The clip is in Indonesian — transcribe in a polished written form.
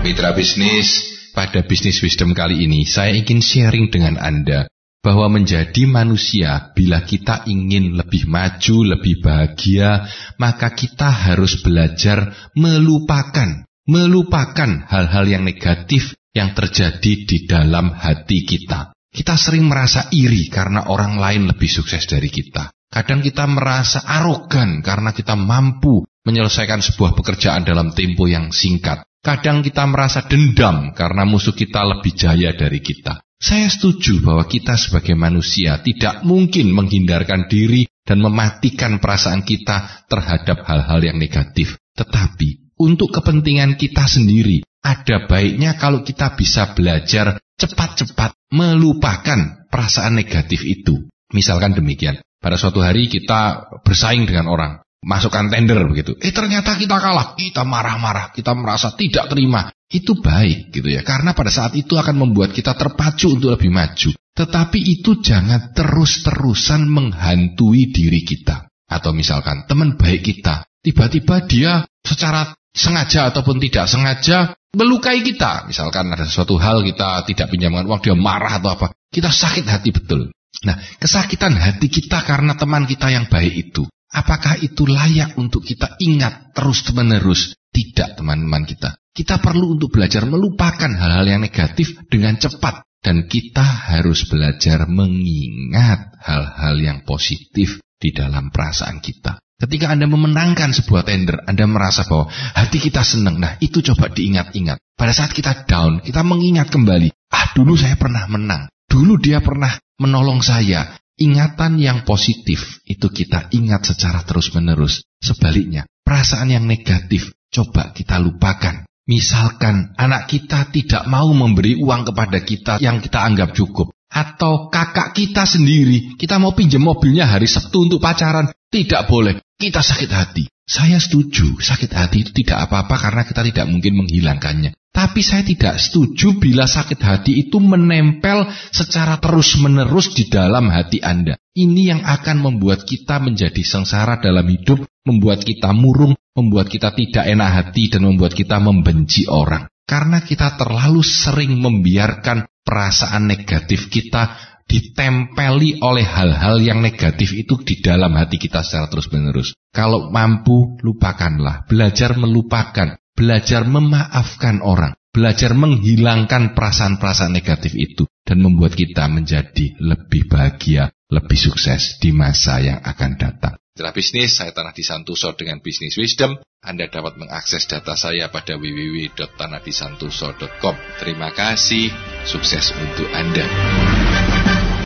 Mitra bisnis, pada Business Wisdom kali ini saya ingin sharing dengan Anda bahwa menjadi manusia, bila kita ingin lebih maju, lebih bahagia, maka kita harus belajar melupakan hal-hal yang negatif yang terjadi di dalam hati kita. Kita sering merasa iri karena orang lain lebih sukses dari kita. Kadang kita merasa arogan karena kita mampu menyelesaikan sebuah pekerjaan dalam tempo yang singkat. Kadang kita merasa dendam karena musuh kita lebih jaya dari kita. Saya setuju bahwa kita sebagai manusia tidak mungkin menghindarkan diri dan mematikan perasaan kita terhadap hal-hal yang negatif. Tetapi untuk kepentingan kita sendiri, ada baiknya kalau kita bisa belajar cepat-cepat melupakan perasaan negatif itu. Misalkan demikian, pada suatu hari kita bersaing dengan orang, masukkan tender begitu. Ternyata kita kalah, kita marah-marah, kita merasa tidak terima. Itu baik gitu ya, karena pada saat itu akan membuat kita terpacu untuk lebih maju. Tetapi itu jangan terus-terusan menghantui diri kita. Atau misalkan teman baik kita, tiba-tiba dia secara sengaja ataupun tidak sengaja melukai kita. Misalkan ada sesuatu hal kita tidak pinjamkan uang, dia marah atau apa. Kita sakit hati betul. Nah, kesakitan hati kita karena teman kita yang baik itu, apakah itu layak untuk kita ingat terus-menerus? Tidak, teman-teman kita. Kita perlu untuk belajar melupakan hal-hal yang negatif dengan cepat. Dan kita harus belajar mengingat hal-hal yang positif di dalam perasaan kita. Ketika Anda memenangkan sebuah tender, Anda merasa bahwa hati kita senang. Nah, itu coba diingat-ingat. Pada saat kita down, kita mengingat kembali. Dulu saya pernah menang. Dulu dia pernah menolong saya. Ingatan yang positif itu kita ingat secara terus-menerus. Sebaliknya, perasaan yang negatif coba kita lupakan. Misalkan anak kita tidak mau memberi uang kepada kita yang kita anggap cukup. Atau kakak kita sendiri, kita mau pinjam mobilnya hari Sabtu untuk pacaran. Tidak boleh, kita sakit hati. Saya setuju, sakit hati itu tidak apa-apa karena kita tidak mungkin menghilangkannya. Tapi saya tidak setuju bila sakit hati itu menempel secara terus-menerus di dalam hati Anda. Ini yang akan membuat kita menjadi sengsara dalam hidup, membuat kita murung, membuat kita tidak enak hati, dan membuat kita membenci orang. Karena kita terlalu sering membiarkan perasaan negatif kita ditempeli oleh hal-hal yang negatif itu di dalam hati kita secara terus-menerus. Kalau mampu, lupakanlah. Belajar melupakan. Belajar memaafkan orang, belajar menghilangkan perasaan-perasaan negatif itu, dan membuat kita menjadi lebih bahagia, lebih sukses di masa yang akan datang. Mitra bisnis, saya Tanah Disantoso dengan Business Wisdom. Anda dapat mengakses data saya pada www.tanahdisantoso.com. Terima kasih, sukses untuk Anda.